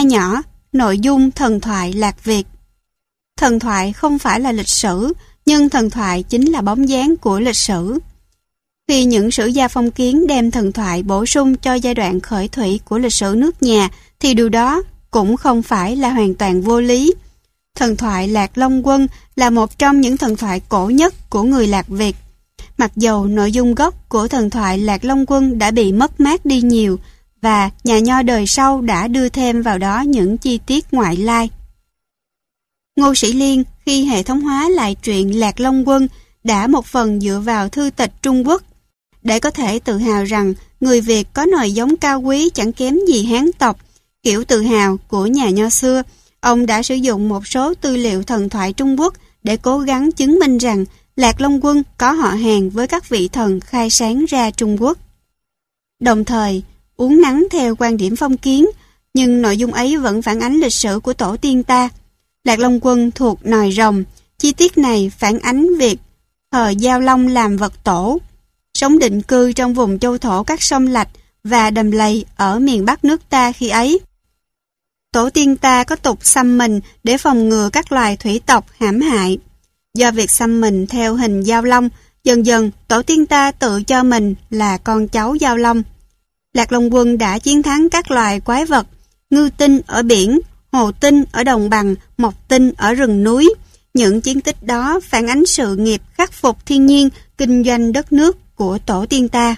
Hai nhỏ, nội dung thần thoại Lạc Việt. Thần thoại không phải là lịch sử, nhưng thần thoại chính là bóng dáng của lịch sử. Khi những sử gia phong kiến đem thần thoại bổ sung cho giai đoạn khởi thủy của lịch sử nước nhà, thì điều đó cũng không phải là hoàn toàn vô lý. Thần thoại Lạc Long Quân là một trong những thần thoại cổ nhất của người Lạc Việt. Mặc dầu nội dung gốc của thần thoại Lạc Long Quân đã bị mất mát đi nhiều, và nhà nho đời sau đã đưa thêm vào đó những chi tiết ngoại lai. Ngô Sĩ Liên khi hệ thống hóa lại truyện Lạc Long Quân đã một phần dựa vào thư tịch Trung Quốc, để có thể tự hào rằng người Việt có nòi giống cao quý chẳng kém gì Hán tộc, kiểu tự hào của nhà nho xưa. Ông đã sử dụng một số tư liệu thần thoại Trung Quốc để cố gắng chứng minh rằng Lạc Long Quân có họ hàng với các vị thần khai sáng ra Trung Quốc. Đồng thời, uốn nắn theo quan điểm phong kiến, nhưng nội dung ấy vẫn phản ánh lịch sử của tổ tiên ta. Lạc Long Quân thuộc nòi rồng, chi tiết này phản ánh việc thờ Giao Long làm vật tổ, sống định cư trong vùng châu thổ các sông Lạch và đầm lầy ở miền Bắc nước ta khi ấy. Tổ tiên ta có tục xăm mình để phòng ngừa các loài thủy tộc hãm hại. Do việc xăm mình theo hình Giao Long, dần dần tổ tiên ta tự cho mình là con cháu Giao Long. Lạc Long Quân đã chiến thắng các loài quái vật, ngư tinh ở biển, hồ tinh ở đồng bằng, mộc tinh ở rừng núi. Những chiến tích đó phản ánh sự nghiệp khắc phục thiên nhiên, kinh doanh đất nước của tổ tiên ta.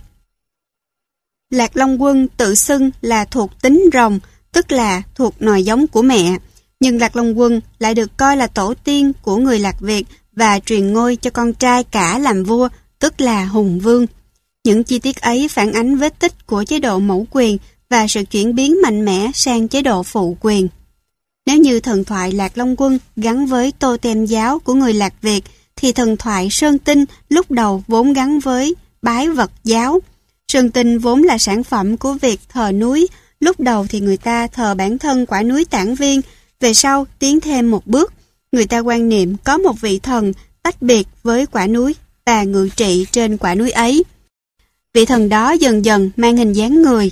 Lạc Long Quân tự xưng là thuộc tính rồng, tức là thuộc nòi giống của mẹ, nhưng Lạc Long Quân lại được coi là tổ tiên của người Lạc Việt và truyền ngôi cho con trai cả làm vua, tức là Hùng Vương. Những chi tiết ấy phản ánh vết tích của chế độ mẫu quyền và sự chuyển biến mạnh mẽ sang chế độ phụ quyền. Nếu như thần thoại Lạc Long Quân gắn với tô tem giáo của người Lạc Việt, thì thần thoại Sơn Tinh lúc đầu vốn gắn với bái vật giáo. Sơn Tinh vốn là sản phẩm của việc thờ núi. Lúc đầu thì người ta thờ bản thân quả núi Tản Viên, về sau tiến thêm một bước. Người ta quan niệm có một vị thần tách biệt với quả núi và ngự trị trên quả núi ấy. Vị thần đó dần dần mang hình dáng người.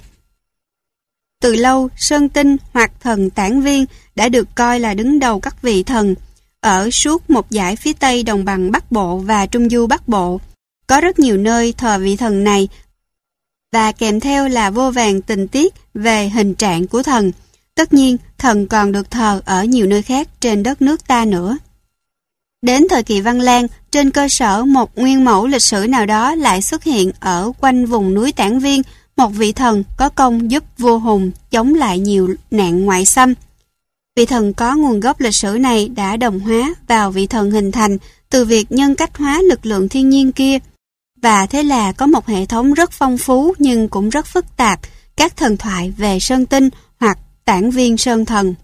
Từ lâu, Sơn Tinh hoặc thần Tản Viên đã được coi là đứng đầu các vị thần. Ở suốt một dải phía tây đồng bằng Bắc Bộ và Trung Du Bắc Bộ, có rất nhiều nơi thờ vị thần này, và kèm theo là vô vàn tình tiết về hình trạng của thần. Tất nhiên, thần còn được thờ ở nhiều nơi khác trên đất nước ta nữa. Đến thời kỳ Văn Lang, trên cơ sở một nguyên mẫu lịch sử nào đó lại xuất hiện ở quanh vùng núi Tản Viên một vị thần có công giúp vua Hùng chống lại nhiều nạn ngoại xâm. Vị thần có nguồn gốc lịch sử này đã đồng hóa vào vị thần hình thành từ việc nhân cách hóa lực lượng thiên nhiên kia. Và thế là có một hệ thống rất phong phú nhưng cũng rất phức tạp, các thần thoại về Sơn Tinh hoặc Tản Viên Sơn Thần.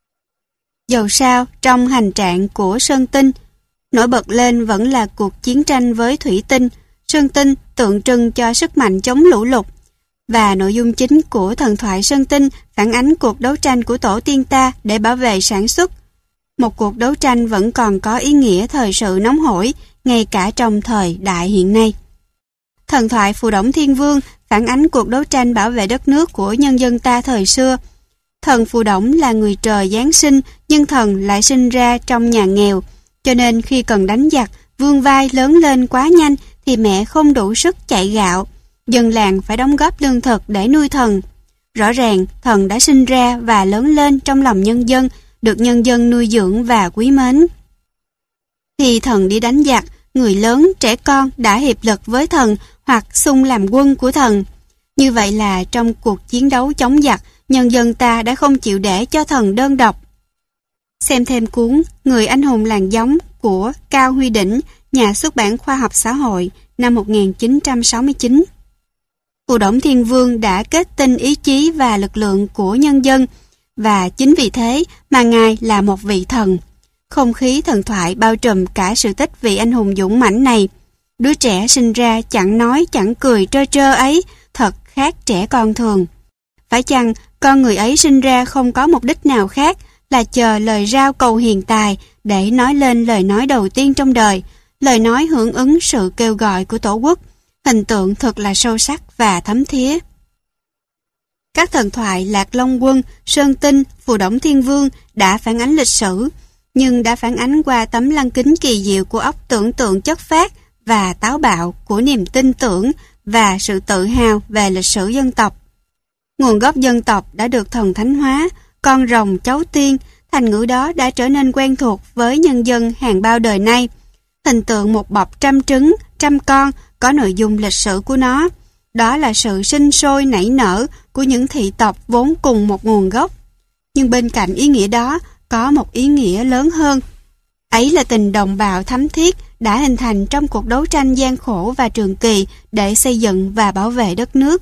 Dầu sao, trong hành trạng của Sơn Tinh, nổi bật lên vẫn là cuộc chiến tranh với thủy tinh. Sơn Tinh tượng trưng cho sức mạnh chống lũ lụt, và nội dung chính của thần thoại Sơn Tinh phản ánh cuộc đấu tranh của tổ tiên ta để bảo vệ sản xuất. Một cuộc đấu tranh vẫn còn có ý nghĩa thời sự nóng hổi, ngay cả trong thời đại hiện nay. Thần thoại Phù Đổng Thiên Vương phản ánh cuộc đấu tranh bảo vệ đất nước của nhân dân ta thời xưa. Thần Phù Đổng là người trời giáng sinh, nhưng thần lại sinh ra trong nhà nghèo, cho nên khi cần đánh giặc, vươn vai lớn lên quá nhanh thì mẹ không đủ sức chạy gạo. Dân làng phải đóng góp lương thực để nuôi thần. Rõ ràng, thần đã sinh ra và lớn lên trong lòng nhân dân, được nhân dân nuôi dưỡng và quý mến. Khi thần đi đánh giặc, người lớn, trẻ con đã hiệp lực với thần hoặc xung làm quân của thần. Như vậy là trong cuộc chiến đấu chống giặc, nhân dân ta đã không chịu để cho thần đơn độc. Xem thêm cuốn Người anh hùng làng giống của Cao Huy Đỉnh, nhà xuất bản Khoa học Xã hội, năm 1969. Phù Đổng Thiên Vương đã kết tinh ý chí và lực lượng của nhân dân, và chính vì thế mà Ngài là một vị thần. Không khí thần thoại bao trùm cả sự tích vị anh hùng dũng mãnh này. Đứa trẻ sinh ra chẳng nói chẳng cười trơ trơ ấy thật khác trẻ con thường. Phải chăng con người ấy sinh ra không có mục đích nào khác là chờ lời rao cầu hiền tài để nói lên lời nói đầu tiên trong đời, lời nói hưởng ứng sự kêu gọi của Tổ quốc. Hình tượng thật là sâu sắc và thấm thía. Các thần thoại Lạc Long Quân, Sơn Tinh, Phù Đổng Thiên Vương đã phản ánh lịch sử, nhưng đã phản ánh qua tấm lăng kính kỳ diệu của óc tưởng tượng chất phác và táo bạo của niềm tin tưởng và sự tự hào về lịch sử dân tộc. Nguồn gốc dân tộc đã được thần thánh hóa, con rồng cháu tiên, thành ngữ đó đã trở nên quen thuộc với nhân dân hàng bao đời nay. Hình tượng một bọc trăm trứng, trăm con có nội dung lịch sử của nó. Đó là sự sinh sôi nảy nở của những thị tộc vốn cùng một nguồn gốc. Nhưng bên cạnh ý nghĩa đó có một ý nghĩa lớn hơn. Ấy là tình đồng bào thắm thiết đã hình thành trong cuộc đấu tranh gian khổ và trường kỳ để xây dựng và bảo vệ đất nước.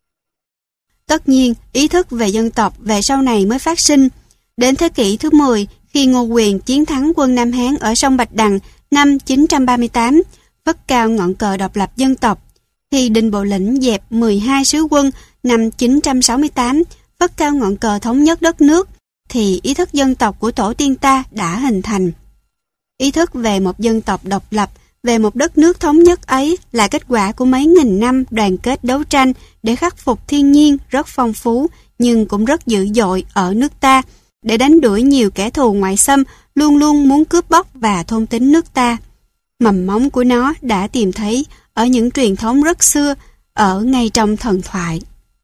Tất nhiên, ý thức về dân tộc về sau này mới phát sinh. Đến thế kỷ thứ 10, khi Ngô Quyền chiến thắng quân Nam Hán ở sông Bạch Đằng năm 938, phất cao ngọn cờ độc lập dân tộc, thì Đinh Bộ Lĩnh dẹp 12 sứ quân năm 968, phất cao ngọn cờ thống nhất đất nước, thì ý thức dân tộc của tổ tiên ta đã hình thành. Ý thức về một dân tộc độc lập, về một đất nước thống nhất ấy là kết quả của mấy nghìn năm đoàn kết đấu tranh để khắc phục thiên nhiên rất phong phú nhưng cũng rất dữ dội ở nước ta, để đánh đuổi nhiều kẻ thù ngoại xâm luôn luôn muốn cướp bóc và thôn tính nước ta. Mầm móng của nó đã tìm thấy ở những truyền thống rất xưa, ở ngay trong thần thoại.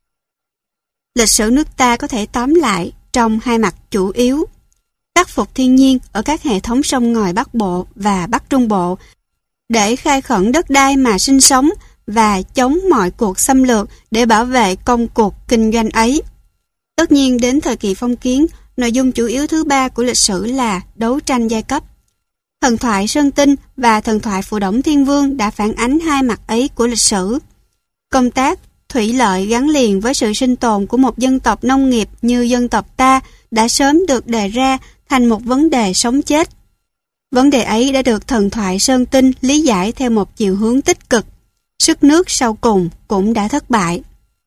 Lịch sử nước ta có thể tóm lại trong hai mặt chủ yếu. Khắc phục thiên nhiên ở các hệ thống sông ngòi Bắc Bộ và Bắc Trung Bộ để khai khẩn đất đai mà sinh sống và chống mọi cuộc xâm lược để bảo vệ công cuộc kinh doanh ấy. Tất nhiên đến thời kỳ phong kiến, nội dung chủ yếu thứ ba của lịch sử là đấu tranh giai cấp. Thần thoại Sơn Tinh và thần thoại Phù Đổng Thiên Vương đã phản ánh hai mặt ấy của lịch sử. Công tác thủy lợi gắn liền với sự sinh tồn của một dân tộc nông nghiệp như dân tộc ta đã sớm được đề ra thành một vấn đề sống chết. Vấn đề ấy đã được thần thoại Sơn Tinh lý giải theo một chiều hướng tích cực. Sức nước sau cùng cũng đã thất bại.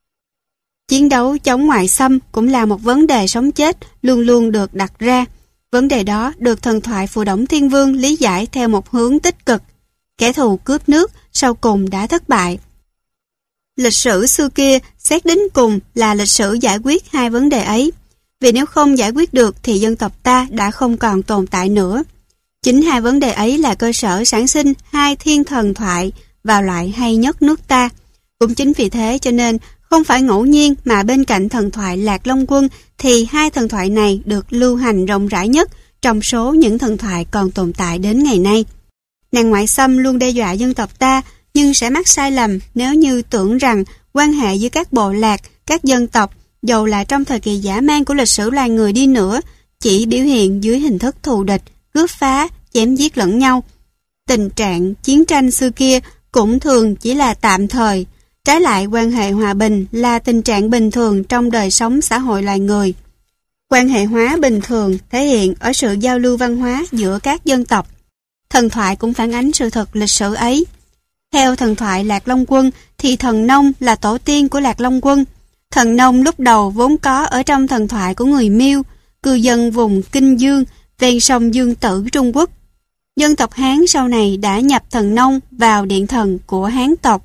Chiến đấu chống ngoại xâm cũng là một vấn đề sống chết luôn luôn được đặt ra. Vấn đề đó được thần thoại Phù Đổng Thiên Vương lý giải theo một hướng tích cực. Kẻ thù cướp nước sau cùng đã thất bại. Lịch sử xưa kia xét đến cùng là lịch sử giải quyết hai vấn đề ấy. Vì nếu không giải quyết được thì dân tộc ta đã không còn tồn tại nữa. Chính hai vấn đề ấy là cơ sở sản sinh hai thiên thần thoại vào loại hay nhất nước ta. Cũng chính vì thế cho nên không phải ngẫu nhiên mà bên cạnh thần thoại Lạc Long Quân thì hai thần thoại này được lưu hành rộng rãi nhất trong số những thần thoại còn tồn tại đến ngày nay. Nạn ngoại xâm luôn đe dọa dân tộc ta, nhưng sẽ mắc sai lầm nếu như tưởng rằng quan hệ giữa các bộ lạc, các dân tộc, dầu là trong thời kỳ dã man của lịch sử loài người đi nữa, chỉ biểu hiện dưới hình thức thù địch, cướp phá, chém giết lẫn nhau. Tình trạng chiến tranh xưa kia cũng thường chỉ là tạm thời. Trái lại, quan hệ hòa bình là tình trạng bình thường trong đời sống xã hội loài người. Quan hệ hóa bình thường thể hiện ở sự giao lưu văn hóa giữa các dân tộc. Thần thoại cũng phản ánh sự thật lịch sử ấy. Theo thần thoại Lạc Long Quân thì thần nông là tổ tiên của Lạc Long Quân. Thần nông lúc đầu vốn có ở trong thần thoại của người Miêu, cư dân vùng Kinh Dương, ven sông Dương Tử Trung Quốc. Dân tộc Hán sau này đã nhập thần nông vào điện thần của Hán tộc.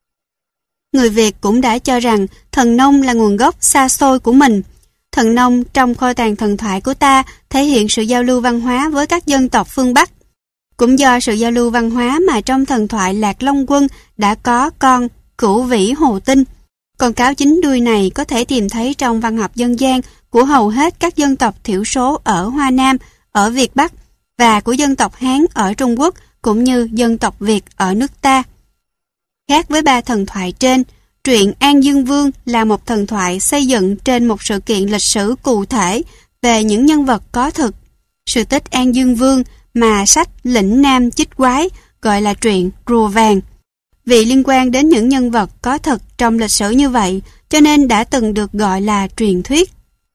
Người Việt cũng đã cho rằng thần nông là nguồn gốc xa xôi của mình. Thần nông trong kho tàng thần thoại của ta thể hiện sự giao lưu văn hóa với các dân tộc phương Bắc. Cũng do sự giao lưu văn hóa mà trong thần thoại Lạc Long Quân đã có con Cửu Vĩ Hồ Tinh. Con cáo chính đuôi này có thể tìm thấy trong văn học dân gian của hầu hết các dân tộc thiểu số ở Hoa Nam, ở Việt Bắc và của dân tộc Hán ở Trung Quốc cũng như dân tộc Việt ở nước ta. Khác với ba thần thoại trên, truyện An Dương Vương là một thần thoại xây dựng trên một sự kiện lịch sử cụ thể về những nhân vật có thực. Sự tích An Dương Vương mà sách Lĩnh Nam Chích Quái gọi là truyện Rùa Vàng. Vì liên quan đến những nhân vật có thực trong lịch sử như vậy, cho nên đã từng được gọi là truyền thuyết.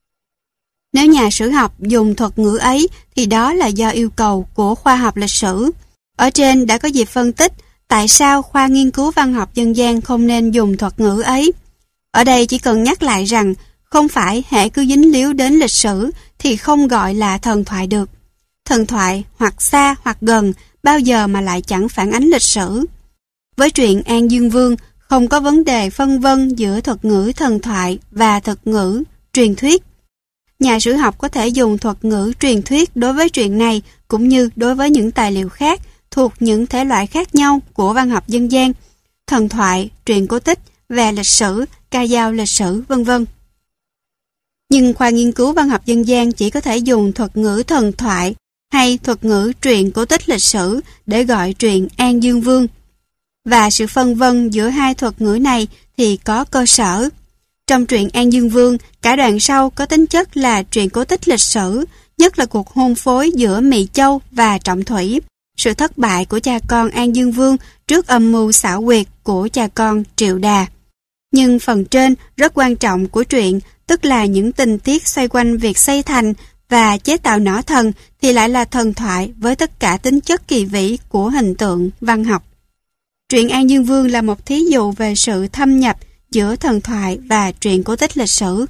Nếu nhà sử học dùng thuật ngữ ấy thì đó là do yêu cầu của khoa học lịch sử. Ở trên đã có dịp phân tích tại sao khoa nghiên cứu văn học dân gian không nên dùng thuật ngữ ấy. Ở đây chỉ cần nhắc lại rằng không phải hễ cứ dính líu đến lịch sử thì không gọi là thần thoại được. Thần thoại hoặc xa hoặc gần bao giờ mà lại chẳng phản ánh lịch sử. Với truyện An Dương Vương không có vấn đề phân vân giữa thuật ngữ thần thoại và thuật ngữ truyền thuyết. Nhà sử học có thể dùng thuật ngữ truyền thuyết đối với chuyện này cũng như đối với những tài liệu khác thuộc những thể loại khác nhau của văn học dân gian, thần thoại, truyện cổ tích, về lịch sử, ca dao lịch sử, vân vân. Nhưng khoa nghiên cứu văn học dân gian chỉ có thể dùng thuật ngữ thần thoại hay thuật ngữ truyện cổ tích lịch sử để gọi truyện An Dương Vương. Và sự phân vân giữa hai thuật ngữ này thì có cơ sở. Trong truyện An Dương Vương, cả đoạn sau có tính chất là truyện cổ tích lịch sử, nhất là cuộc hôn phối giữa Mị Châu và Trọng Thủy, sự thất bại của cha con An Dương Vương trước âm mưu xảo quyệt của cha con Triệu Đà. Nhưng phần trên rất quan trọng của truyện, tức là những tình tiết xoay quanh việc xây thành và chế tạo nỏ thần thì lại là thần thoại với tất cả tính chất kỳ vĩ của hình tượng văn học. Truyện An Dương Vương là một thí dụ về sự thâm nhập giữa thần thoại và truyện cổ tích lịch sử.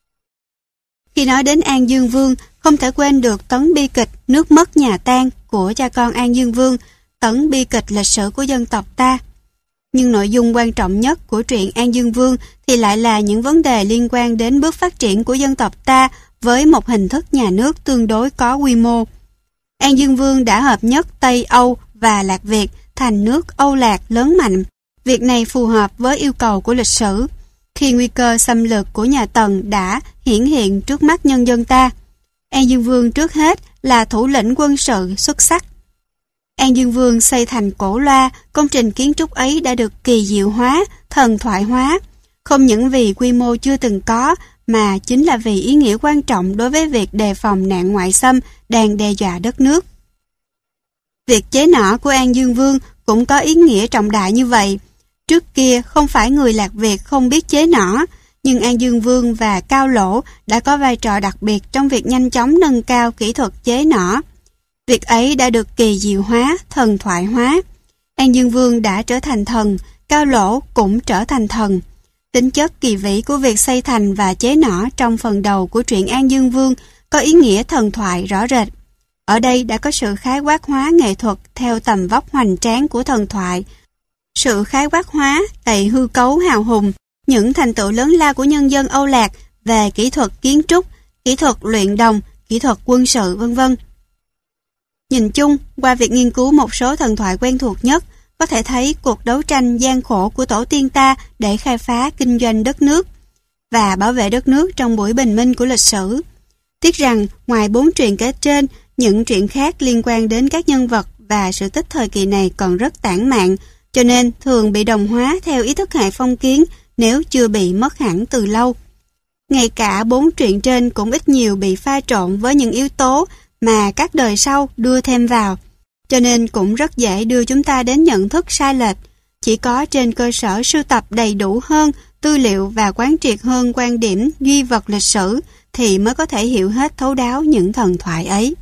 Khi nói đến An Dương Vương, không thể quên được tấn bi kịch nước mất nhà tan của cha con An Dương Vương, tấn bi kịch lịch sử của dân tộc ta. Nhưng nội dung quan trọng nhất của truyện An Dương Vương thì lại là những vấn đề liên quan đến bước phát triển của dân tộc ta với một hình thức nhà nước tương đối có quy mô. An Dương Vương đã hợp nhất Tây Âu và Lạc Việt thành nước Âu Lạc lớn mạnh. Việc này phù hợp với yêu cầu của lịch sử, khi nguy cơ xâm lược của nhà Tần đã hiển hiện trước mắt nhân dân ta. An Dương Vương trước hết là thủ lĩnh quân sự xuất sắc. An Dương Vương xây thành Cổ Loa, công trình kiến trúc ấy đã được kỳ diệu hóa, thần thoại hóa, không những vì quy mô chưa từng có, mà chính là vì ý nghĩa quan trọng đối với việc đề phòng nạn ngoại xâm đang đe dọa đất nước. Việc chế nỏ của An Dương Vương cũng có ý nghĩa trọng đại như vậy. Trước kia không phải người Lạc Việt không biết chế nỏ, nhưng An Dương Vương và Cao Lỗ đã có vai trò đặc biệt trong việc nhanh chóng nâng cao kỹ thuật chế nỏ. Việc ấy đã được kỳ diệu hóa, thần thoại hóa. An Dương Vương đã trở thành thần, Cao Lỗ cũng trở thành thần. Tính chất kỳ vĩ của việc xây thành và chế nỏ trong phần đầu của truyện An Dương Vương có ý nghĩa thần thoại rõ rệt. Ở đây đã có sự khái quát hóa nghệ thuật theo tầm vóc hoành tráng của thần thoại, sự khái quát hóa đầy hư cấu hào hùng, những thành tựu lớn lao của nhân dân Âu Lạc về kỹ thuật kiến trúc, kỹ thuật luyện đồng, kỹ thuật quân sự, vân vân. Nhìn chung, qua việc nghiên cứu một số thần thoại quen thuộc nhất, có thể thấy cuộc đấu tranh gian khổ của tổ tiên ta để khai phá kinh doanh đất nước và bảo vệ đất nước trong buổi bình minh của lịch sử. Tiếc rằng, ngoài 4 truyện kể trên, những truyện khác liên quan đến các nhân vật và sự tích thời kỳ này còn rất tản mạn, cho nên thường bị đồng hóa theo ý thức hệ phong kiến nếu chưa bị mất hẳn từ lâu. Ngay cả 4 truyện trên cũng ít nhiều bị pha trộn với những yếu tố mà các đời sau đưa thêm vào, cho nên cũng rất dễ đưa chúng ta đến nhận thức sai lệch. Chỉ có trên cơ sở sưu tập đầy đủ hơn tư liệu và quán triệt hơn quan điểm duy vật lịch sử thì mới có thể hiểu hết thấu đáo những thần thoại ấy.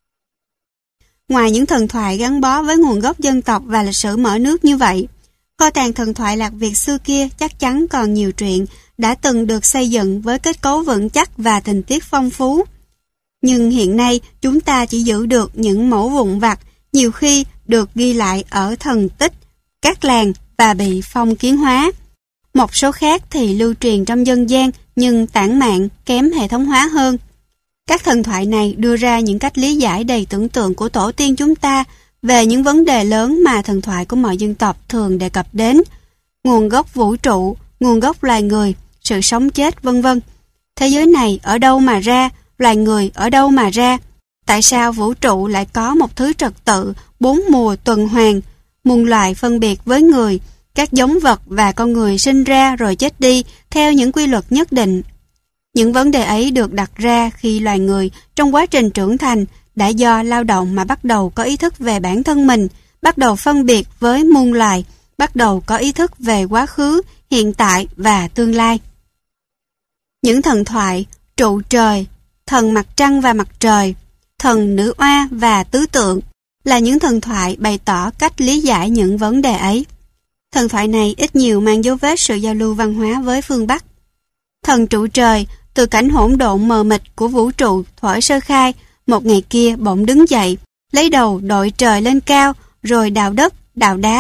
Ngoài những thần thoại gắn bó với nguồn gốc dân tộc và lịch sử mở nước như vậy, kho tàng thần thoại Lạc Việt xưa kia chắc chắn còn nhiều truyện đã từng được xây dựng với kết cấu vững chắc và tình tiết phong phú. Nhưng hiện nay chúng ta chỉ giữ được những mẫu vụn vặt, nhiều khi được ghi lại ở thần tích, các làng và bị phong kiến hóa. Một số khác thì lưu truyền trong dân gian nhưng tản mạn, kém hệ thống hóa hơn. Các thần thoại này đưa ra những cách lý giải đầy tưởng tượng của tổ tiên chúng ta về những vấn đề lớn mà thần thoại của mọi dân tộc thường đề cập đến: nguồn gốc vũ trụ, nguồn gốc loài người, sự sống chết, vân vân. Thế giới này ở đâu mà ra, loài người ở đâu mà ra? Tại sao vũ trụ lại có một thứ trật tự, 4 mùa tuần hoàn, muôn loài phân biệt với người, các giống vật và con người sinh ra rồi chết đi theo những quy luật nhất định? Những vấn đề ấy được đặt ra khi loài người trong quá trình trưởng thành đã do lao động mà bắt đầu có ý thức về bản thân mình, bắt đầu phân biệt với muôn loài, bắt đầu có ý thức về quá khứ, hiện tại và tương lai. Những thần thoại trụ trời, thần mặt trăng và mặt trời, thần nữ oa và tứ tượng là những thần thoại bày tỏ cách lý giải những vấn đề ấy. Thần thoại này ít nhiều mang dấu vết sự giao lưu văn hóa với phương Bắc. Thần trụ trời, từ cảnh hỗn độn mờ mịt của vũ trụ thuở sơ khai, một ngày kia bỗng đứng dậy, lấy đầu đội trời lên cao, rồi đào đất, đào đá,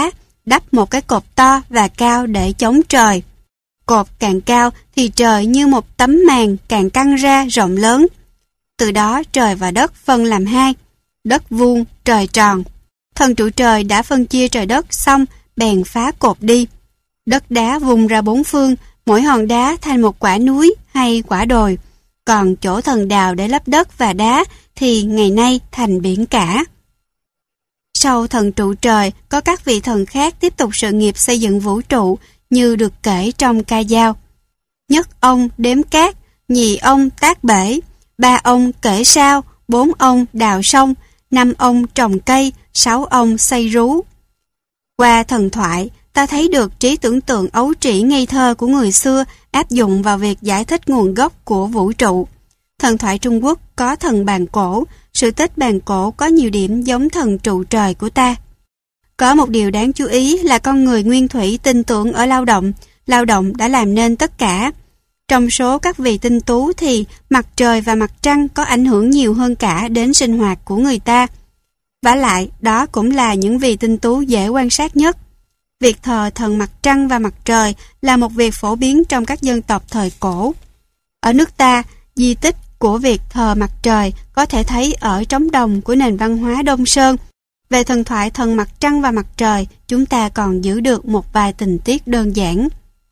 đắp một cái cột to và cao để chống trời. Cột càng cao thì trời như một tấm màn càng căng ra rộng lớn. Từ đó trời và đất phân làm hai, đất vuông, trời tròn. Thần trụ trời đã phân chia trời đất xong bèn phá cột đi. Đất đá vùng ra bốn phương, mỗi hòn đá thành một quả núi hay quả đồi. Còn chỗ thần đào để lấp đất và đá thì ngày nay thành biển cả. Sau thần trụ trời, có các vị thần khác tiếp tục sự nghiệp xây dựng vũ trụ như được kể trong ca dao. Nhất ông đếm cát, nhì ông tác bể, ba ông kể sao, bốn ông đào sông, năm ông trồng cây, sáu ông xây rú. Qua thần thoại, ta thấy được trí tưởng tượng ấu trĩ ngây thơ của người xưa áp dụng vào việc giải thích nguồn gốc của vũ trụ. Thần thoại Trung Quốc có thần bàn cổ, sự tích bàn cổ có nhiều điểm giống thần trụ trời của ta. Có một điều đáng chú ý là con người nguyên thủy tin tưởng ở lao động đã làm nên tất cả. Trong số các vị tinh tú thì mặt trời và mặt trăng có ảnh hưởng nhiều hơn cả đến sinh hoạt của người ta. Vả lại, đó cũng là những vị tinh tú dễ quan sát nhất. Việc thờ thần mặt trăng và mặt trời là một việc phổ biến trong các dân tộc thời cổ. Ở nước ta, di tích của việc thờ mặt trời có thể thấy ở trống đồng của nền văn hóa Đông Sơn. Về thần thoại thần mặt trăng và mặt trời, chúng ta còn giữ được một vài tình tiết đơn giản.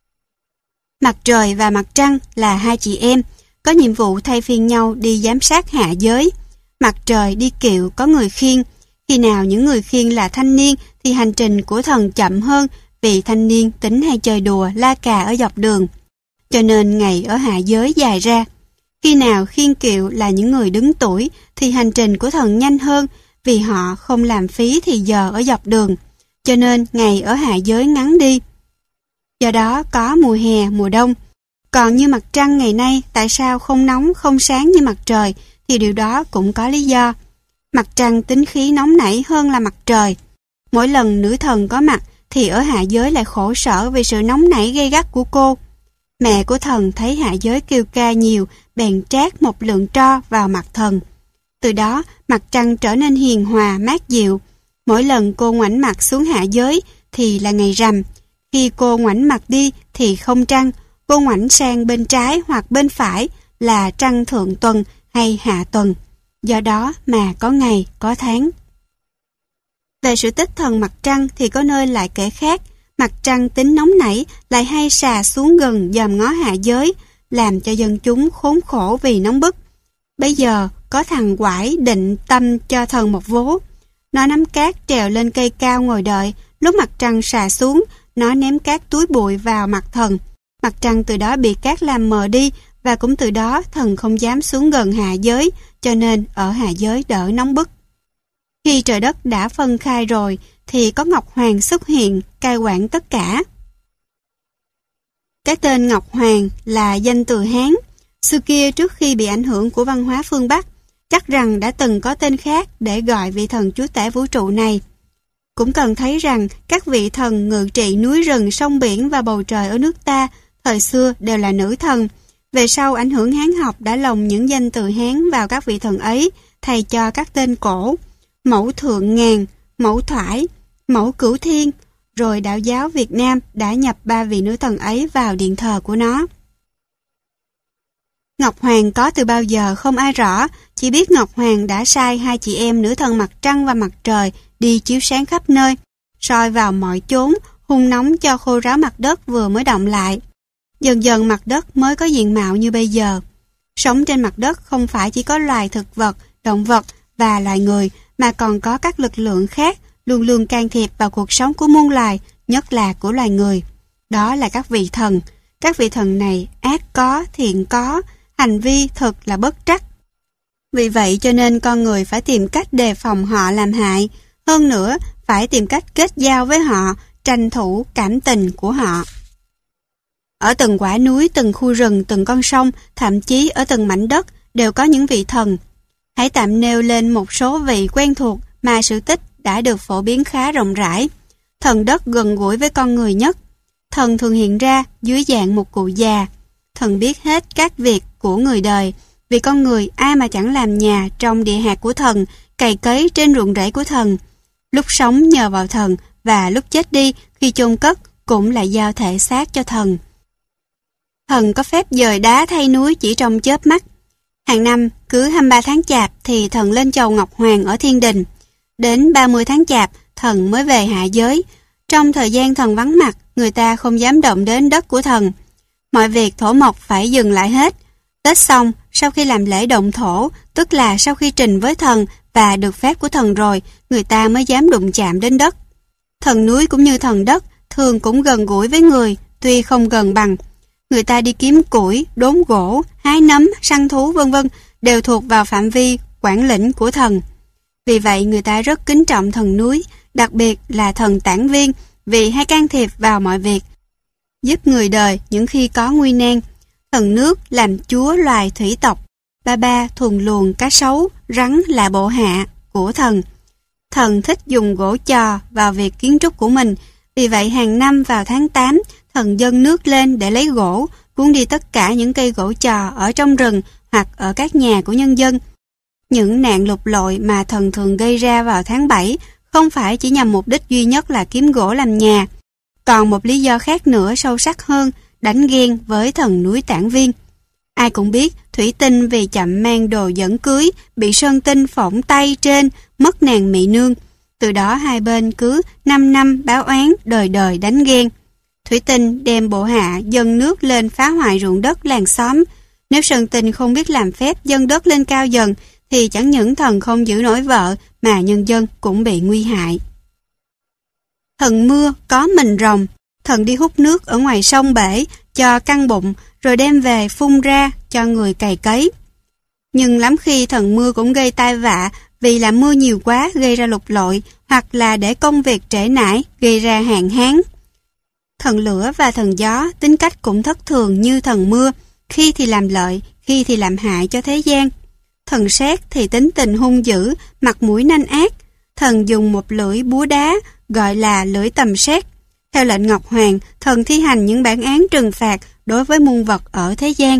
Mặt trời và mặt trăng là hai chị em, có nhiệm vụ thay phiên nhau đi giám sát hạ giới. Mặt trời đi kiệu có người khiêng. Khi nào những người khiêng là thanh niên thì hành trình của thần chậm hơn vì thanh niên tính hay chơi đùa la cà ở dọc đường. Cho nên ngày ở hạ giới dài ra. Khi nào khiêng kiệu là những người đứng tuổi thì hành trình của thần nhanh hơn vì họ không làm phí thì giờ ở dọc đường. Cho nên ngày ở hạ giới ngắn đi. Do đó có mùa hè, mùa đông. Còn như mặt trăng ngày nay tại sao không nóng, không sáng như mặt trời thì điều đó cũng có lý do. Mặt trăng tính khí nóng nảy hơn là mặt trời. Mỗi lần nữ thần có mặt thì ở hạ giới lại khổ sở vì sự nóng nảy gay gắt của cô. Mẹ của thần thấy hạ giới kêu ca nhiều, bèn trát một lượng tro vào mặt thần. Từ đó, mặt trăng trở nên hiền hòa, mát dịu. Mỗi lần cô ngoảnh mặt xuống hạ giới thì là ngày rằm. Khi cô ngoảnh mặt đi thì không trăng, cô ngoảnh sang bên trái hoặc bên phải là trăng thượng tuần hay hạ tuần. Do đó mà có ngày, có tháng. Về sự tích thần mặt trăng thì có nơi lại kể khác. Mặt trăng tính nóng nảy lại hay sà xuống gần dòm ngó hạ giới, làm cho dân chúng khốn khổ vì nóng bức. Bây giờ có thằng quải định tâm cho thần một vố. Nó nắm cát trèo lên cây cao ngồi đợi, lúc mặt trăng sà xuống, nó ném cát túi bụi vào mặt thần. Mặt trăng từ đó bị cát làm mờ đi và cũng từ đó thần không dám xuống gần hạ giới, cho nên ở hạ giới đỡ nóng bức. Khi trời đất đã phân khai rồi thì có Ngọc Hoàng xuất hiện cai quản tất cả. Cái tên Ngọc Hoàng là danh từ Hán. Xưa kia trước khi bị ảnh hưởng của văn hóa phương Bắc, chắc rằng đã từng có tên khác để gọi vị thần chúa tể vũ trụ này. Cũng cần thấy rằng các vị thần ngự trị núi rừng, sông biển và bầu trời ở nước ta thời xưa đều là nữ thần. Về sau ảnh hưởng Hán học đã lồng những danh từ Hán vào các vị thần ấy thay cho các tên cổ. Mẫu Thượng Ngàn, Mẫu Thoải, Mẫu Cửu Thiên, rồi đạo giáo Việt Nam đã nhập ba vị nữ thần ấy vào điện thờ của nó. Ngọc Hoàng có từ bao giờ không ai rõ, chỉ biết Ngọc Hoàng đã sai hai chị em nữ thần mặt trăng và mặt trời đi chiếu sáng khắp nơi, soi vào mọi chốn, hun nóng cho khô ráo mặt đất vừa mới động lại. Dần dần mặt đất mới có diện mạo như bây giờ. Sống trên mặt đất không phải chỉ có loài thực vật, động vật và loài người, mà còn có các lực lượng khác luôn luôn can thiệp vào cuộc sống của muôn loài, nhất là của loài người. Đó là các vị thần. Các vị thần này ác có, thiện có, hành vi thật là bất trắc. Vì vậy cho nên con người phải tìm cách đề phòng họ làm hại. Hơn nữa, phải tìm cách kết giao với họ, tranh thủ cảm tình của họ. Ở từng quả núi, từng khu rừng, từng con sông, thậm chí ở từng mảnh đất đều có những vị thần. Hãy tạm nêu lên một số vị quen thuộc mà sự tích đã được phổ biến khá rộng rãi. Thần đất gần gũi với con người nhất. Thần thường hiện ra dưới dạng một cụ già. Thần biết hết các việc của người đời. Vì con người ai mà chẳng làm nhà trong địa hạt của thần, cày cấy trên ruộng rẫy của thần. Lúc sống nhờ vào thần và lúc chết đi khi chôn cất cũng lại giao thể xác cho thần. Thần có phép dời đá thay núi chỉ trong chớp mắt. Hàng năm, cứ 23 tháng Chạp thì thần lên chầu Ngọc Hoàng ở thiên đình. Đến 30 tháng Chạp, thần mới về hạ giới. Trong thời gian thần vắng mặt, người ta không dám động đến đất của thần. Mọi việc thổ mộc phải dừng lại hết. Tết xong, sau khi làm lễ động thổ, tức là sau khi trình với thần và được phép của thần rồi, người ta mới dám đụng chạm đến đất. Thần núi cũng như thần đất, thường cũng gần gũi với người, tuy không gần bằng. Người ta đi kiếm củi, đốn gỗ, hái nấm, săn thú vân vân đều thuộc vào phạm vi quản lĩnh của thần. Vì vậy người ta rất kính trọng thần núi, đặc biệt là thần Tản Viên, vì hay can thiệp vào mọi việc, giúp người đời những khi có nguy nan. Thần nước làm chúa loài thủy tộc, ba ba, thuần luồng, cá sấu, rắn là bộ hạ của thần. Thần thích dùng gỗ chò vào việc kiến trúc của mình, vì vậy hàng năm vào tháng 8, thần dâng nước lên để lấy gỗ, cuốn đi tất cả những cây gỗ chò ở trong rừng hoặc ở các nhà của nhân dân. Những nạn lụt lội mà thần thường gây ra vào tháng 7 không phải chỉ nhằm mục đích duy nhất là kiếm gỗ làm nhà. Còn một lý do khác nữa sâu sắc hơn, đánh ghen với thần núi Tản Viên. Ai cũng biết Thủy Tinh vì chậm mang đồ dẫn cưới bị Sơn Tinh phỏng tay trên, mất nàng Mị Nương. Từ đó hai bên cứ 5 năm báo oán, đời đời đánh ghen. Thủy Tinh đem bộ hạ dâng nước lên phá hoại ruộng đất làng xóm. Nếu Sơn Tinh không biết làm phép dâng đất lên cao dần thì chẳng những thần không giữ nổi vợ mà nhân dân cũng bị nguy hại. Thần mưa có mình rồng, thần đi hút nước ở ngoài sông bể cho căng bụng rồi đem về phun ra cho người cày cấy. Nhưng lắm khi thần mưa cũng gây tai vạ vì là mưa nhiều quá gây ra lụt lội hoặc là để công việc trễ nải gây ra hạn hán. Thần lửa và thần gió tính cách cũng thất thường như thần mưa, khi thì làm lợi, khi thì làm hại cho thế gian. Thần sét thì tính tình hung dữ, mặt mũi nanh ác. Thần dùng một lưỡi búa đá gọi là lưỡi tầm sét. Theo lệnh Ngọc Hoàng, thần thi hành những bản án trừng phạt đối với muôn vật ở thế gian.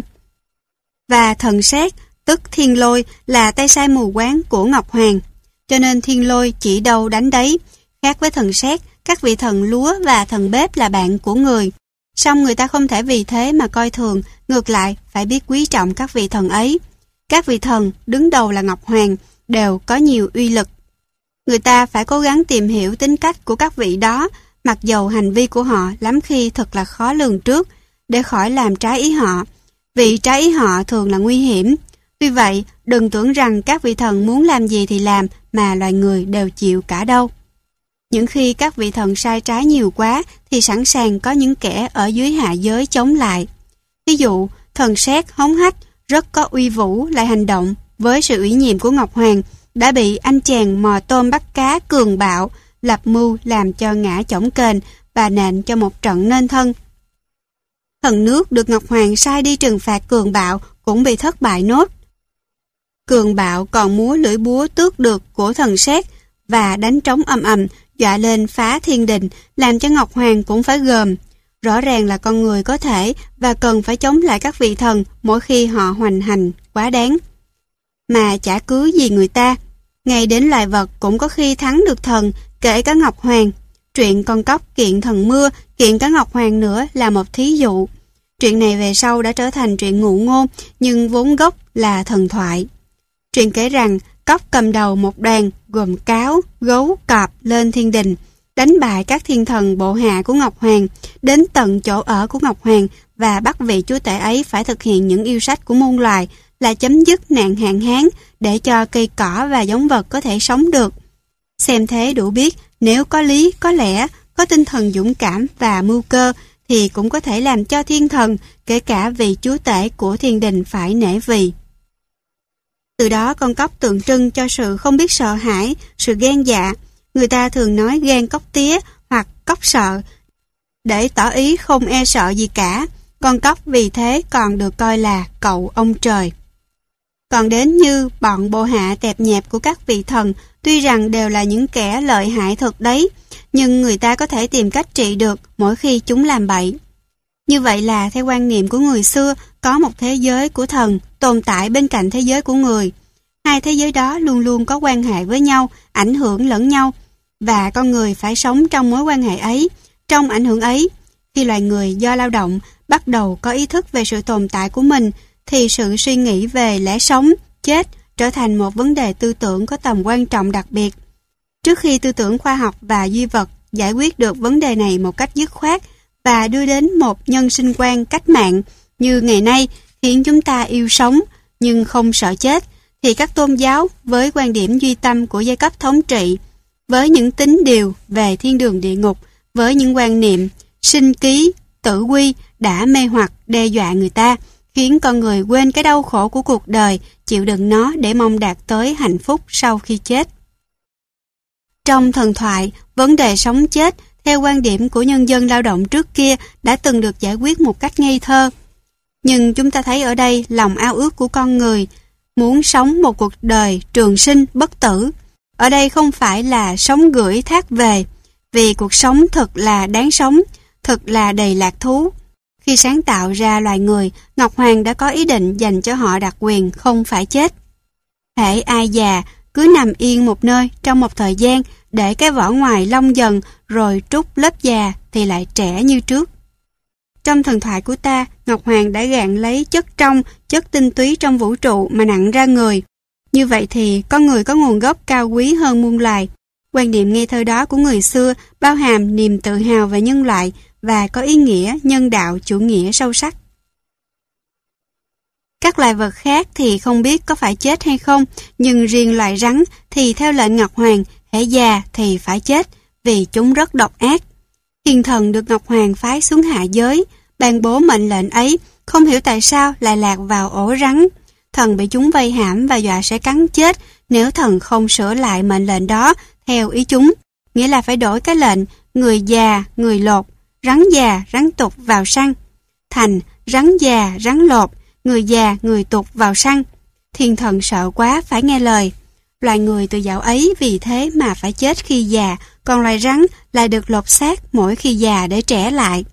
Và thần sét, tức thiên lôi, là tay sai mù quáng của Ngọc Hoàng. Cho nên thiên lôi chỉ đâu đánh đấy. Khác với thần sét, các vị thần lúa và thần bếp là bạn của người. Song người ta không thể vì thế mà coi thường, ngược lại phải biết quý trọng các vị thần ấy. Các vị thần, đứng đầu là Ngọc Hoàng, đều có nhiều uy lực. Người ta phải cố gắng tìm hiểu tính cách của các vị đó, mặc dầu hành vi của họ lắm khi thật là khó lường trước, để khỏi làm trái ý họ. Vì trái ý họ thường là nguy hiểm. Tuy vậy, đừng tưởng rằng các vị thần muốn làm gì thì làm mà loài người đều chịu cả đâu. Những khi các vị thần sai trái nhiều quá thì sẵn sàng có những kẻ ở dưới hạ giới chống lại. Ví dụ, thần sét hống hách, rất có uy vũ lại hành động với sự ủy nhiệm của Ngọc Hoàng, đã bị anh chàng mò tôm bắt cá cường bạo lập mưu làm cho ngã chổng kềnh và nện cho một trận nên thân. Thần nước được Ngọc Hoàng sai đi trừng phạt cường bạo cũng bị thất bại nốt. Cường bạo còn múa lưỡi búa tước được của thần sét và đánh trống ầm ầm, dọa lên phá thiên đình, làm cho Ngọc Hoàng cũng phải gờm. Rõ ràng là con người có thể và cần phải chống lại các vị thần mỗi khi họ hoành hành quá đáng. Mà chả cứ gì người ta, ngay đến loài vật cũng có khi thắng được thần, kể cả Ngọc Hoàng. Chuyện con cóc kiện thần mưa, kiện cả Ngọc Hoàng nữa là một thí dụ. Chuyện này về sau đã trở thành chuyện ngụ ngôn, nhưng vốn gốc là thần thoại. Chuyện kể rằng cóc cầm đầu một đoàn gồm cáo, gấu, cọp lên thiên đình, đánh bại các thiên thần bộ hạ của Ngọc Hoàng, đến tận chỗ ở của Ngọc Hoàng và bắt vị chúa tể ấy phải thực hiện những yêu sách của muôn loài là chấm dứt nạn hạn hán để cho cây cỏ và giống vật có thể sống được. Xem thế đủ biết nếu có lý, có lẽ, có tinh thần dũng cảm và mưu cơ thì cũng có thể làm cho thiên thần, kể cả vị chúa tể của thiên đình phải nể vì. Từ đó con cóc tượng trưng cho sự không biết sợ hãi, sự ghen dạ. Người ta thường nói ghen cóc tía hoặc cóc sợ, để tỏ ý không e sợ gì cả. Con cóc vì thế còn được coi là cậu ông trời. Còn đến như bọn bộ hạ tẹp nhẹp của các vị thần, tuy rằng đều là những kẻ lợi hại thật đấy, nhưng người ta có thể tìm cách trị được mỗi khi chúng làm bậy. Như vậy là theo quan niệm của người xưa, có một thế giới của thần tồn tại bên cạnh thế giới của người. Hai thế giới đó luôn luôn có quan hệ với nhau, ảnh hưởng lẫn nhau. và con người phải sống trong mối quan hệ ấy, trong ảnh hưởng ấy. Khi loài người do lao động bắt đầu có ý thức về sự tồn tại của mình, thì sự suy nghĩ về lẽ sống, chết trở thành một vấn đề tư tưởng có tầm quan trọng đặc biệt. Trước khi tư tưởng khoa học và duy vật giải quyết được vấn đề này một cách dứt khoát và đưa đến một nhân sinh quan cách mạng như ngày nay khiến chúng ta yêu sống nhưng không sợ chết, thì các tôn giáo với quan điểm duy tâm của giai cấp thống trị, với những tín điều về thiên đường địa ngục, với những quan niệm sinh ký, tử quy đã mê hoặc đe dọa người ta, khiến con người quên cái đau khổ của cuộc đời, chịu đựng nó để mong đạt tới hạnh phúc sau khi chết. Trong thần thoại, vấn đề sống chết, theo quan điểm của nhân dân lao động trước kia, đã từng được giải quyết một cách ngây thơ. Nhưng chúng ta thấy ở đây lòng ao ước của con người, muốn sống một cuộc đời trường sinh bất tử. Ở đây không phải là sống gửi thác về, vì cuộc sống thật là đáng sống, thật là đầy lạc thú. Khi sáng tạo ra loài người, Ngọc Hoàng đã có ý định dành cho họ đặc quyền không phải chết. Hễ ai già, cứ nằm yên một nơi trong một thời gian để cái vỏ ngoài lông dần rồi trút lớp già thì lại trẻ như trước. Trong thần thoại của ta, Ngọc Hoàng đã gạn lấy chất trong, chất tinh túy trong vũ trụ mà nặng ra người. Như vậy thì con người có nguồn gốc cao quý hơn muôn loài. Quan niệm ngây thơ đó của người xưa bao hàm niềm tự hào về nhân loại và có ý nghĩa nhân đạo chủ nghĩa sâu sắc. Các loài vật khác thì không biết có phải chết hay không, nhưng riêng loài rắn thì theo lệnh Ngọc Hoàng, hễ già thì phải chết vì chúng rất độc ác. Thiên thần được Ngọc Hoàng phái xuống hạ giới, ban bố mệnh lệnh ấy, không hiểu tại sao lại lạc vào ổ rắn. Thần bị chúng vây hãm và dọa sẽ cắn chết nếu thần không sửa lại mệnh lệnh đó theo ý chúng, nghĩa là phải đổi cái lệnh người già, người lột, rắn già, rắn tục vào săn, thành rắn già, rắn lột, người già, người tục vào săn. Thiên thần sợ quá phải nghe lời. Loài người từ dạo ấy vì thế mà phải chết khi già, còn loài rắn lại được lột xác mỗi khi già để trẻ lại.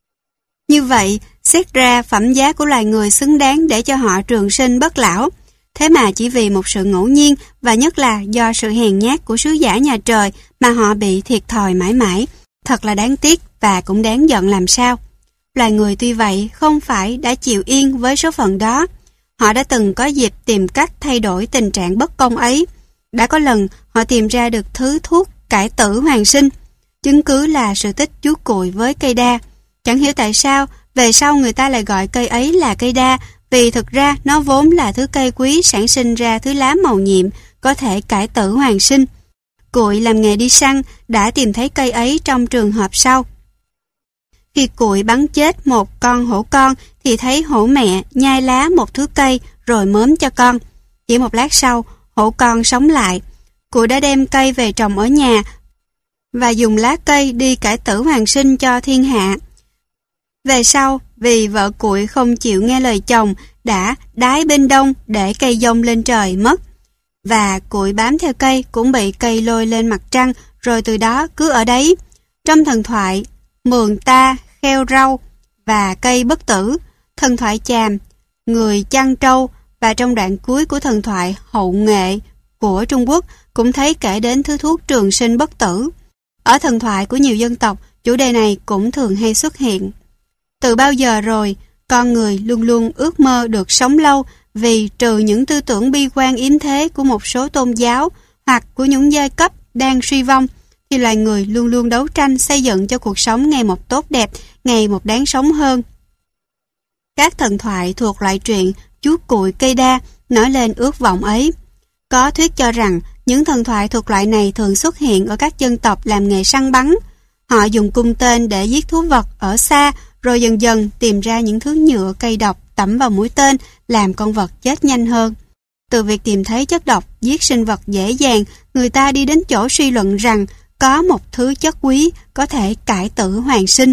Như vậy, xét ra phẩm giá của loài người xứng đáng để cho họ trường sinh bất lão. Thế mà chỉ vì một sự ngẫu nhiên và nhất là do sự hèn nhát của sứ giả nhà trời mà họ bị thiệt thòi mãi mãi. Thật là đáng tiếc và cũng đáng giận làm sao. Loài người tuy vậy không phải đã chịu yên với số phận đó. Họ đã từng có dịp tìm cách thay đổi tình trạng bất công ấy. Đã có lần họ tìm ra được thứ thuốc cải tử hoàn sinh. Chứng cứ là sự tích chú cuội với cây đa. Chẳng hiểu tại sao về sau người ta lại gọi cây ấy là cây đa, vì thực ra nó vốn là thứ cây quý sản sinh ra thứ lá màu nhiệm có thể cải tử hoàn sinh. Cuội làm nghề đi săn đã tìm thấy cây ấy trong trường hợp sau. Khi cuội bắn chết một con hổ con thì thấy hổ mẹ nhai lá một thứ cây rồi mớm cho con. Chỉ một lát sau, hổ con sống lại. Cuội đã đem cây về trồng ở nhà và dùng lá cây đi cải tử hoàn sinh cho thiên hạ. Về sau, vì vợ cuội không chịu nghe lời chồng, đã đái bên đông để cây giông lên trời mất. Và cuội bám theo cây cũng bị cây lôi lên mặt trăng, rồi từ đó cứ ở đấy. Trong thần thoại, mườn ta, kheo rau và cây bất tử, thần thoại chàm, người chăn trâu, và trong đoạn cuối của thần thoại hậu nghệ của Trung Quốc cũng thấy kể đến thứ thuốc trường sinh bất tử. Ở thần thoại của nhiều dân tộc, chủ đề này cũng thường hay xuất hiện. Từ bao giờ rồi, con người luôn luôn ước mơ được sống lâu, vì trừ những tư tưởng bi quan yếm thế của một số tôn giáo hoặc của những giai cấp đang suy vong, thì loài người luôn luôn đấu tranh xây dựng cho cuộc sống ngày một tốt đẹp, ngày một đáng sống hơn. Các thần thoại thuộc loại truyện Chú Cuội Cây Đa nói lên ước vọng ấy. Có thuyết cho rằng những thần thoại thuộc loại này thường xuất hiện ở các dân tộc làm nghề săn bắn. Họ dùng cung tên để giết thú vật ở xa, rồi dần dần tìm ra những thứ nhựa cây độc tẩm vào mũi tên làm con vật chết nhanh hơn. Từ việc tìm thấy chất độc giết sinh vật dễ dàng, người ta đi đến chỗ suy luận rằng có một thứ chất quý có thể cải tử hoàn sinh.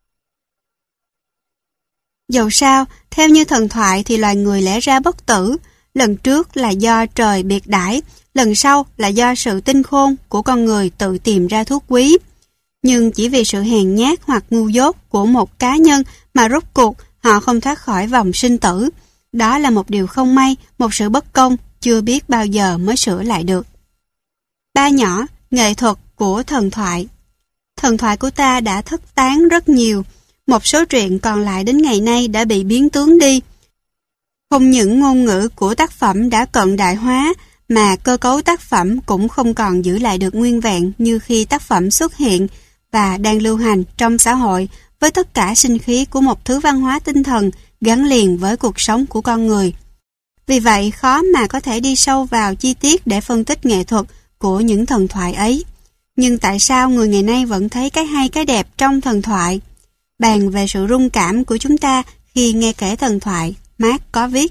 Dầu sao, theo như thần thoại thì loài người lẽ ra bất tử. Lần trước là do trời biệt đãi, lần sau là do sự tinh khôn của con người tự tìm ra thuốc quý. Nhưng chỉ vì sự hèn nhát hoặc ngu dốt của một cá nhân mà rốt cuộc họ không thoát khỏi vòng sinh tử. Đó là một điều không may, một sự bất công chưa biết bao giờ mới sửa lại được. Ba nhỏ, nghệ thuật của thần thoại. Thần thoại của ta đã thất tán rất nhiều, một số truyện còn lại đến ngày nay đã bị biến tướng đi. Không những ngôn ngữ của tác phẩm đã cận đại hóa, mà cơ cấu tác phẩm cũng không còn giữ lại được nguyên vẹn như khi tác phẩm xuất hiện và đang lưu hành trong xã hội với tất cả sinh khí của một thứ văn hóa tinh thần gắn liền với cuộc sống của con người. Vì vậy, khó mà có thể đi sâu vào chi tiết để phân tích nghệ thuật của những thần thoại ấy. Nhưng tại sao người ngày nay vẫn thấy cái hay cái đẹp trong thần thoại? Bàn về sự rung cảm của chúng ta khi nghe kể thần thoại, Marx có viết: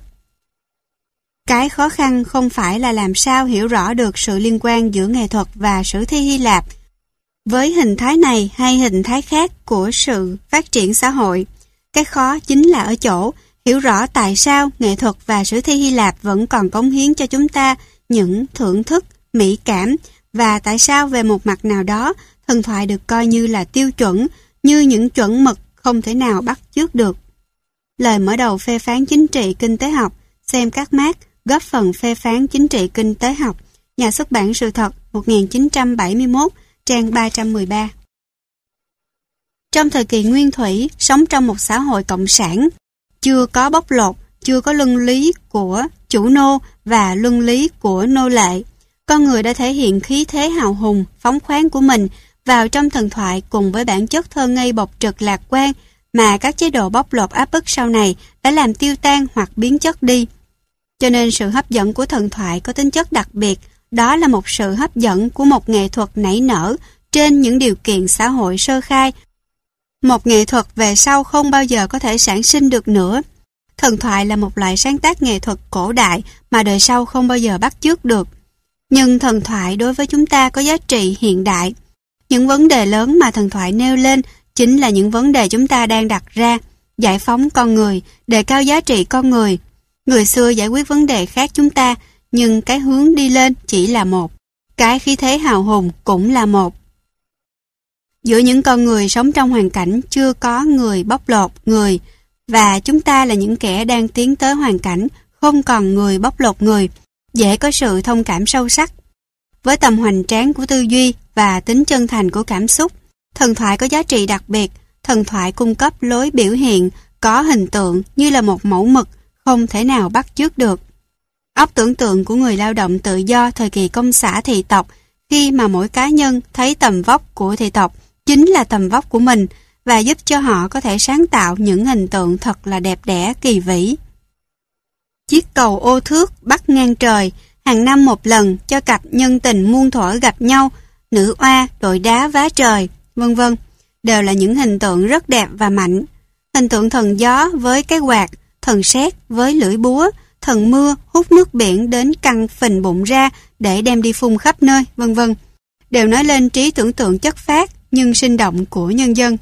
cái khó khăn không phải là làm sao hiểu rõ được sự liên quan giữa nghệ thuật và sử thi Hy Lạp với hình thái này hay hình thái khác của sự phát triển xã hội. Cái khó chính là ở chỗ hiểu rõ tại sao nghệ thuật và sử thi Hy Lạp vẫn còn cống hiến cho chúng ta những thưởng thức, mỹ cảm, và tại sao về một mặt nào đó thần thoại được coi như là tiêu chuẩn, như những chuẩn mực không thể nào bắt chước được. Lời mở đầu phê phán chính trị kinh tế học, xem các Marx, góp phần phê phán chính trị kinh tế học, nhà xuất bản Sự Thật 1971, trang 313. Trong thời kỳ nguyên thủy, sống trong một xã hội cộng sản, chưa có bóc lột, chưa có luân lý của chủ nô và luân lý của nô lệ, con người đã thể hiện khí thế hào hùng, phóng khoáng của mình vào trong thần thoại cùng với bản chất thơ ngây bộc trực lạc quan mà các chế độ bóc lột áp bức sau này đã làm tiêu tan hoặc biến chất đi. Cho nên sự hấp dẫn của thần thoại có tính chất đặc biệt, đó là một sự hấp dẫn của một nghệ thuật nảy nở trên những điều kiện xã hội sơ khai. Một nghệ thuật về sau không bao giờ có thể sản sinh được nữa. Thần thoại là một loại sáng tác nghệ thuật cổ đại mà đời sau không bao giờ bắt chước được. Nhưng thần thoại đối với chúng ta có giá trị hiện đại. Những vấn đề lớn mà thần thoại nêu lên chính là những vấn đề chúng ta đang đặt ra: giải phóng con người, đề cao giá trị con người. Người xưa giải quyết vấn đề khác chúng ta, nhưng cái hướng đi lên chỉ là một. Cái khí thế hào hùng cũng là một. Giữa những con người sống trong hoàn cảnh chưa có người bóc lột người, và chúng ta là những kẻ đang tiến tới hoàn cảnh không còn người bóc lột người, dễ có sự thông cảm sâu sắc. Với tầm hoành tráng của tư duy và tính chân thành của cảm xúc, thần thoại có giá trị đặc biệt. Thần thoại cung cấp lối biểu hiện có hình tượng như là một mẫu mực không thể nào bắt chước được. Óc tưởng tượng của người lao động tự do thời kỳ công xã thị tộc, khi mà mỗi cá nhân thấy tầm vóc của thị tộc chính là tầm vóc của mình, và giúp cho họ có thể sáng tạo những hình tượng thật là đẹp đẽ kỳ vĩ. Chiếc cầu ô thước bắc ngang trời, hàng năm một lần cho cặp nhân tình muôn thuở gặp nhau, nữ oa đội đá vá trời, vân vân, đều là những hình tượng rất đẹp và mạnh. Hình tượng thần gió với cái quạt, thần sét với lưỡi búa, thần mưa hút nước biển đến căng phình bụng ra để đem đi phun khắp nơi, vân vân, đều nói lên trí tưởng tượng chất phác nhưng sinh động của nhân dân.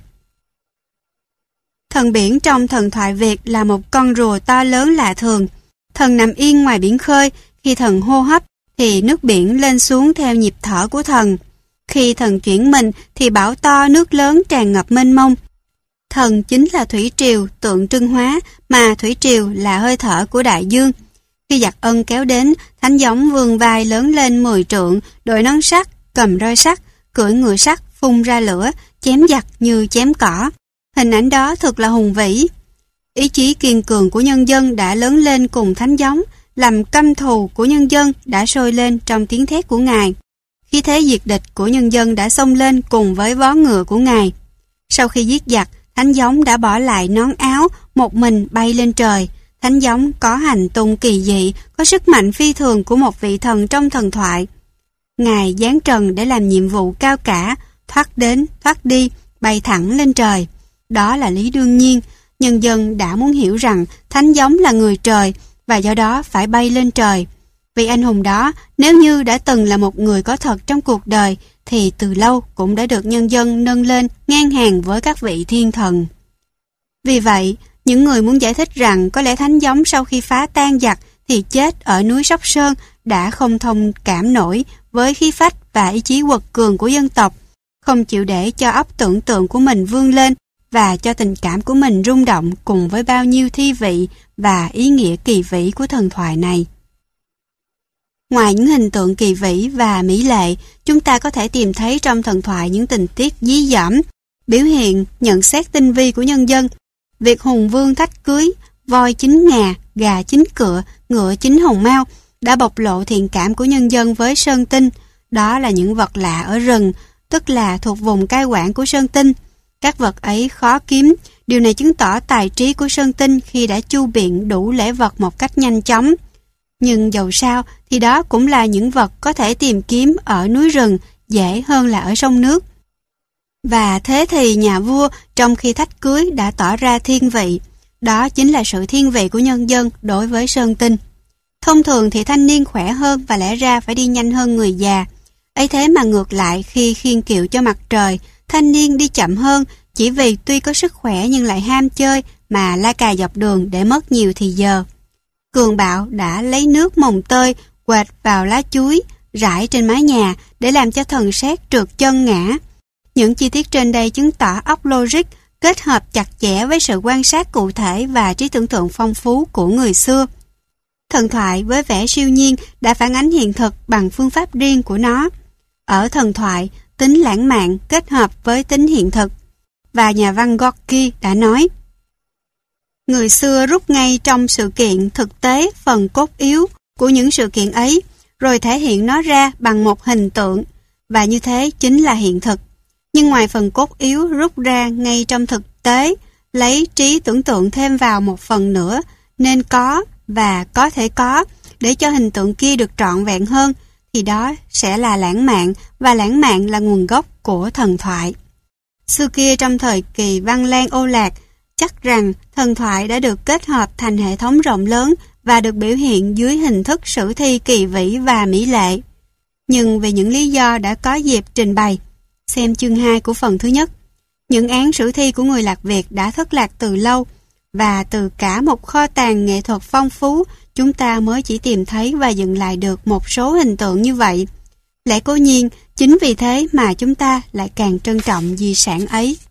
Thần biển trong thần thoại Việt là một con rùa to lớn lạ thường. Thần nằm yên ngoài biển khơi, khi thần hô hấp thì nước biển lên xuống theo nhịp thở của thần. Khi thần chuyển mình thì bão to nước lớn tràn ngập mênh mông. Thần chính là thủy triều tượng trưng hóa, mà thủy triều là hơi thở của đại dương. Khi giặc ân kéo đến, thánh giống vươn vai lớn lên 10 trượng, đội nón sắt, cầm roi sắt, cưỡi ngựa sắt, phun ra lửa, chém giặc như chém cỏ. Hình ảnh đó thật là hùng vĩ. Ý chí kiên cường của nhân dân đã lớn lên cùng thánh giống, làm căm thù của nhân dân đã sôi lên trong tiếng thét của Ngài. Khí thế diệt địch của nhân dân đã xông lên cùng với vó ngựa của Ngài. Sau khi giết giặc, thánh giống đã bỏ lại nón áo, một mình bay lên trời. Thánh giống có hành tung kỳ dị, có sức mạnh phi thường của một vị thần trong thần thoại. Ngài giáng trần để làm nhiệm vụ cao cả, thoát đến, thoát đi, bay thẳng lên trời. Đó là lý đương nhiên. Nhân dân đã muốn hiểu rằng thánh giống là người trời và do đó phải bay lên trời. Vị anh hùng đó, nếu như đã từng là một người có thật trong cuộc đời, thì từ lâu cũng đã được nhân dân nâng lên ngang hàng với các vị thiên thần. Vì vậy, những người muốn giải thích rằng có lẽ thánh giống sau khi phá tan giặc thì chết ở núi Sóc Sơn đã không thông cảm nổi với khí phách và ý chí quật cường của dân tộc, không chịu để cho óc tưởng tượng của mình vươn lên và cho tình cảm của mình rung động cùng với bao nhiêu thi vị và ý nghĩa kỳ vĩ của thần thoại này. Ngoài những hình tượng kỳ vĩ và mỹ lệ, chúng ta có thể tìm thấy trong thần thoại những tình tiết dí dỏm, biểu hiện nhận xét tinh vi của nhân dân. Việc hùng vương thách cưới, voi chín ngà, gà chín cựa, ngựa chín hồng mao đã bộc lộ thiện cảm của nhân dân với Sơn Tinh. Đó là những vật lạ ở rừng, tức là thuộc vùng cai quản của Sơn Tinh. Các vật ấy khó kiếm, điều này chứng tỏ tài trí của Sơn Tinh khi đã chu biện đủ lễ vật một cách nhanh chóng. Nhưng dầu sao thì đó cũng là những vật có thể tìm kiếm ở núi rừng dễ hơn là ở sông nước. Và thế thì nhà vua trong khi thách cưới đã tỏ ra thiên vị. Đó chính là sự thiên vị của nhân dân đối với Sơn Tinh. Thông thường thì thanh niên khỏe hơn và lẽ ra phải đi nhanh hơn người già. Ấy thế mà ngược lại khi khiêng kiệu cho mặt trời, thanh niên đi chậm hơn chỉ vì tuy có sức khỏe nhưng lại ham chơi mà la cà dọc đường để mất nhiều thì giờ. Cường Bạo đã lấy nước mồng tơi quệt vào lá chuối rải trên mái nhà để làm cho thần sét trượt chân ngã. Những chi tiết trên đây chứng tỏ óc logic kết hợp chặt chẽ với sự quan sát cụ thể và trí tưởng tượng phong phú của người xưa. Thần thoại với vẻ siêu nhiên đã phản ánh hiện thực bằng phương pháp riêng của nó. Ở thần thoại, tính lãng mạn kết hợp với tính hiện thực. Và nhà văn Gorky đã nói: người xưa rút ngay trong sự kiện thực tế phần cốt yếu của những sự kiện ấy, rồi thể hiện nó ra bằng một hình tượng, và như thế chính là hiện thực. Nhưng ngoài phần cốt yếu rút ra ngay trong thực tế, lấy trí tưởng tượng thêm vào một phần nữa, nên có và có thể có, để cho hình tượng kia được trọn vẹn hơn, thì đó sẽ là lãng mạn, và lãng mạn là nguồn gốc của thần thoại. Xưa kia trong thời kỳ Văn Lang Ô Lạc, chắc rằng thần thoại đã được kết hợp thành hệ thống rộng lớn và được biểu hiện dưới hình thức sử thi kỳ vĩ và mỹ lệ. Nhưng vì những lý do đã có dịp trình bày, xem chương 2 của phần thứ nhất, những án sử thi của người Lạc Việt đã thất lạc từ lâu, và từ cả một kho tàng nghệ thuật phong phú, chúng ta mới chỉ tìm thấy và dựng lại được một số hình tượng như vậy. Lẽ cố nhiên, chính vì thế mà chúng ta lại càng trân trọng di sản ấy.